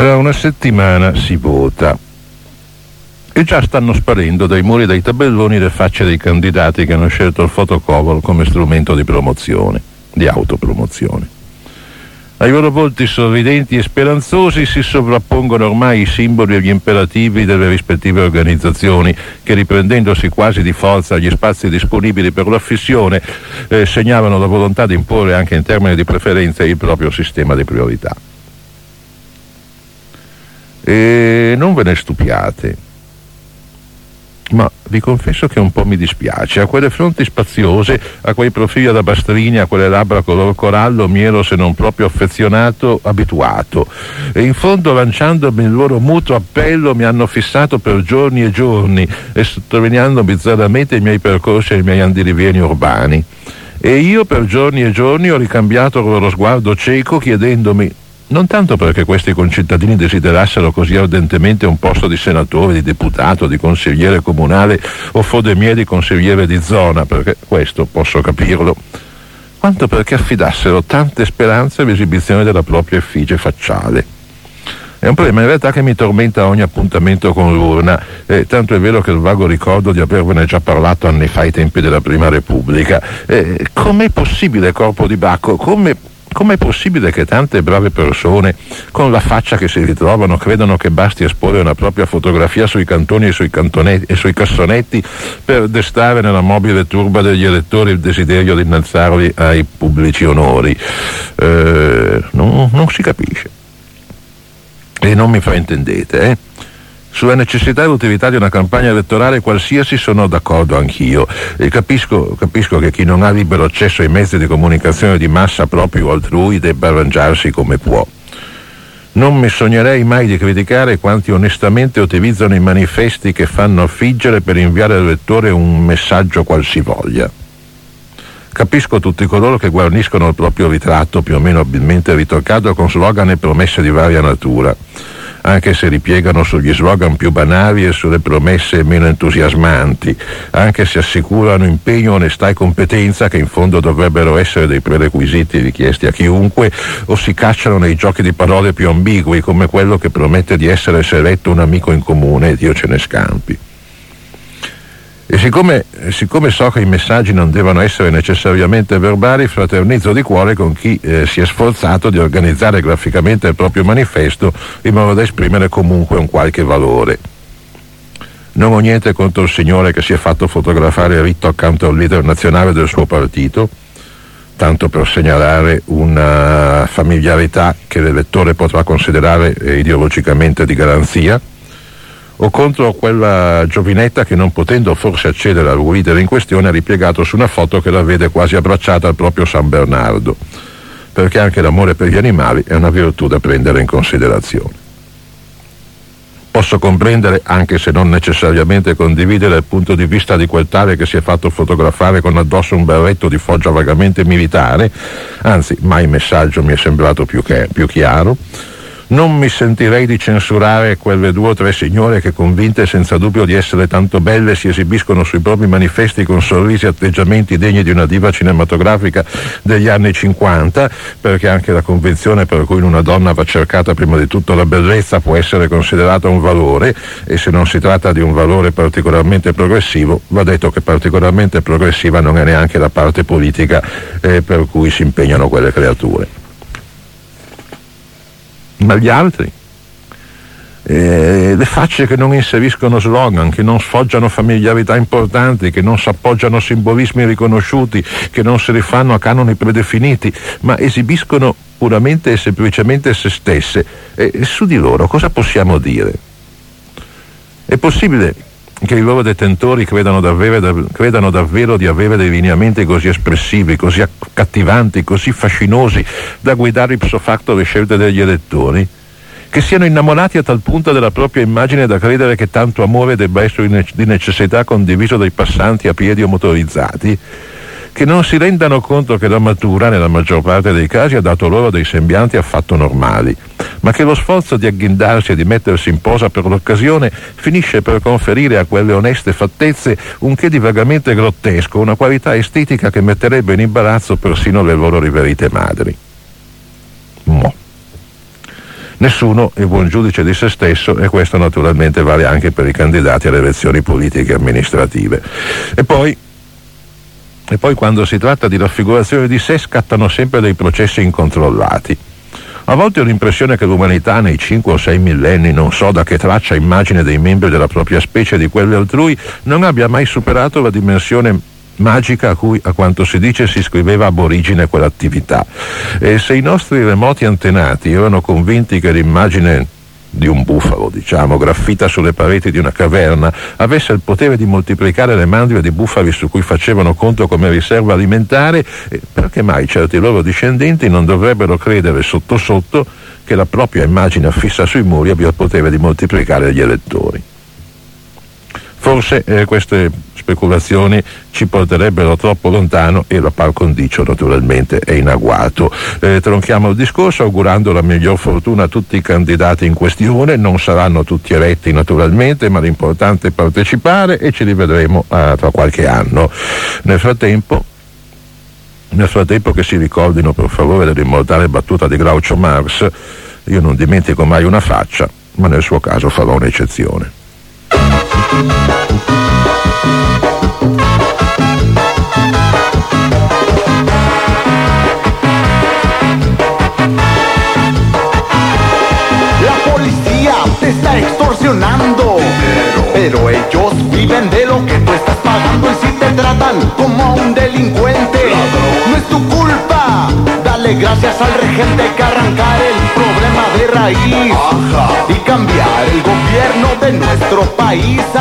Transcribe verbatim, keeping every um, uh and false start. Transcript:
Tra una settimana si vota e già stanno sparendo dai muri dei tabelloni le facce dei candidati che hanno scelto il fotocover come strumento di promozione, di autopromozione. Ai loro volti sorridenti e speranzosi si sovrappongono ormai i simboli e gli imperativi delle rispettive organizzazioni che, riprendendosi quasi di forza gli spazi disponibili per l'affissione, eh, segnavano la volontà di imporre anche in termini di preferenze il proprio sistema di priorità. E non ve ne stupiate, ma vi confesso che un po' mi dispiace. A quelle fronti spaziose, a quei profili da bastrini, a quelle labbra color corallo mi ero, se non proprio affezionato, abituato, e in fondo, lanciandomi il loro mutuo appello, mi hanno fissato per giorni e giorni e sottolineando bizzarramente i miei percorsi e i miei andirivieni urbani. E io per giorni e giorni ho ricambiato il loro sguardo cieco, chiedendomi, non tanto perché questi concittadini desiderassero così ardentemente un posto di senatore, di deputato, di consigliere comunale o fodemiere di consigliere di zona, perché questo posso capirlo, quanto perché affidassero tante speranze all'esibizione della propria effigie facciale. È un problema in realtà che mi tormenta a ogni appuntamento con l'urna, eh, tanto è vero che il vago ricordo di avervene già parlato anni fa ai tempi della Prima Repubblica. Eh, com'è possibile, corpo di Bacco, come Com'è possibile che tante brave persone, con la faccia che si ritrovano, credano che basti esporre una propria fotografia sui cantoni e sui, cantonetti, e sui cassonetti per destare nella mobile turba degli elettori il desiderio di innalzarli ai pubblici onori? Eh, non, non si capisce. E non mi fraintendete, eh? Sulla necessità e l'utilità di una campagna elettorale qualsiasi sono d'accordo anch'io, e capisco, capisco che chi non ha libero accesso ai mezzi di comunicazione di massa propri o altrui debba arrangiarsi come può. Non mi sognerei mai di criticare quanti onestamente utilizzano i manifesti che fanno affiggere per inviare al lettore un messaggio qualsivoglia. Capisco tutti coloro che guarniscono il proprio ritratto, più o meno abilmente ritoccato, con slogan e promesse di varia natura, anche se ripiegano sugli slogan più banali e sulle promesse meno entusiasmanti, anche se assicurano impegno, onestà e competenza, che in fondo dovrebbero essere dei prerequisiti richiesti a chiunque, o si cacciano nei giochi di parole più ambigui, come quello che promette di essere se eletto un amico in comune e Dio ce ne scampi. E siccome, siccome so che i messaggi non devono essere necessariamente verbali, fraternizzo di cuore con chi eh, si è sforzato di organizzare graficamente il proprio manifesto in modo da esprimere comunque un qualche valore. Non ho niente contro il signore che si è fatto fotografare ritto accanto al leader nazionale del suo partito, tanto per segnalare una familiarità che l'elettore potrà considerare eh, ideologicamente di garanzia, o contro quella giovinetta che, non potendo forse accedere al leader in questione, ha ripiegato su una foto che la vede quasi abbracciata al proprio San Bernardo, perché anche l'amore per gli animali è una virtù da prendere in considerazione. Posso comprendere, anche se non necessariamente condividere, il punto di vista di quel tale che si è fatto fotografare con addosso un berretto di foggia vagamente militare, anzi mai il messaggio mi è sembrato più, che, più chiaro. Non mi sentirei di censurare quelle due o tre signore che, convinte senza dubbio di essere tanto belle, si esibiscono sui propri manifesti con sorrisi e atteggiamenti degni di una diva cinematografica degli anni cinquanta, perché anche la convenzione per cui in una donna va cercata prima di tutto la bellezza può essere considerata un valore, e se non si tratta di un valore particolarmente progressivo, va detto che particolarmente progressiva non è neanche la parte politica eh, per cui si impegnano quelle creature. Ma gli altri? Eh, le facce che non inseriscono slogan, che non sfoggiano familiarità importanti, che non s'appoggiano a simbolismi riconosciuti, che non si rifanno a canoni predefiniti, ma esibiscono puramente e semplicemente se stesse. E su di loro cosa possiamo dire? È possibile che i loro detentori credano davvero, credano davvero di avere dei lineamenti così espressivi, così accattivanti, così fascinosi da guidare ipso facto le scelte degli elettori? Che siano innamorati a tal punto della propria immagine da credere che tanto amore debba essere di necessità condiviso dai passanti a piedi o motorizzati? Che non si rendano conto che la natura, nella maggior parte dei casi, ha dato loro dei sembianti affatto normali, ma che lo sforzo di agghindarsi e di mettersi in posa per l'occasione finisce per conferire a quelle oneste fattezze un che di vagamente grottesco, una qualità estetica che metterebbe in imbarazzo persino le loro riverite madri. Mo. Nessuno è buon giudice di se stesso, e questo naturalmente vale anche per i candidati alle elezioni politiche e amministrative. E poi E poi quando si tratta di raffigurazione di sé scattano sempre dei processi incontrollati. A volte ho l'impressione che l'umanità nei cinque o sei millenni, non so da che traccia immagine dei membri della propria specie e di quelle altrui, non abbia mai superato la dimensione magica a cui, a quanto si dice, si scriveva ab origine quell'attività. E se i nostri remoti antenati erano convinti che l'immagine di un bufalo, diciamo, graffita sulle pareti di una caverna, avesse il potere di moltiplicare le mandrie di bufali su cui facevano conto come riserva alimentare, perché mai certi loro discendenti non dovrebbero credere sotto sotto che la propria immagine affissa sui muri abbia il potere di moltiplicare gli elettori? Forse eh, queste speculazioni ci porterebbero troppo lontano e la par condicio naturalmente è in agguato. Eh, tronchiamo il discorso augurando la miglior fortuna a tutti i candidati in questione. Non saranno tutti eletti naturalmente, ma l'importante è partecipare, e ci rivedremo eh, tra qualche anno. Nel frattempo Nel frattempo che si ricordino per favore dell'immortale battuta di Groucho Marx: io non dimentico mai una faccia, ma nel suo caso farò un'eccezione. La policía te está extorsionando, pero ellos viven de lo que tú estás pagando, y si te tratan como a un delincuente, no es tu culpa. Dale gracias al regente, hay que arrancar el problema de raíz y cambiar el gobierno de nuestro país.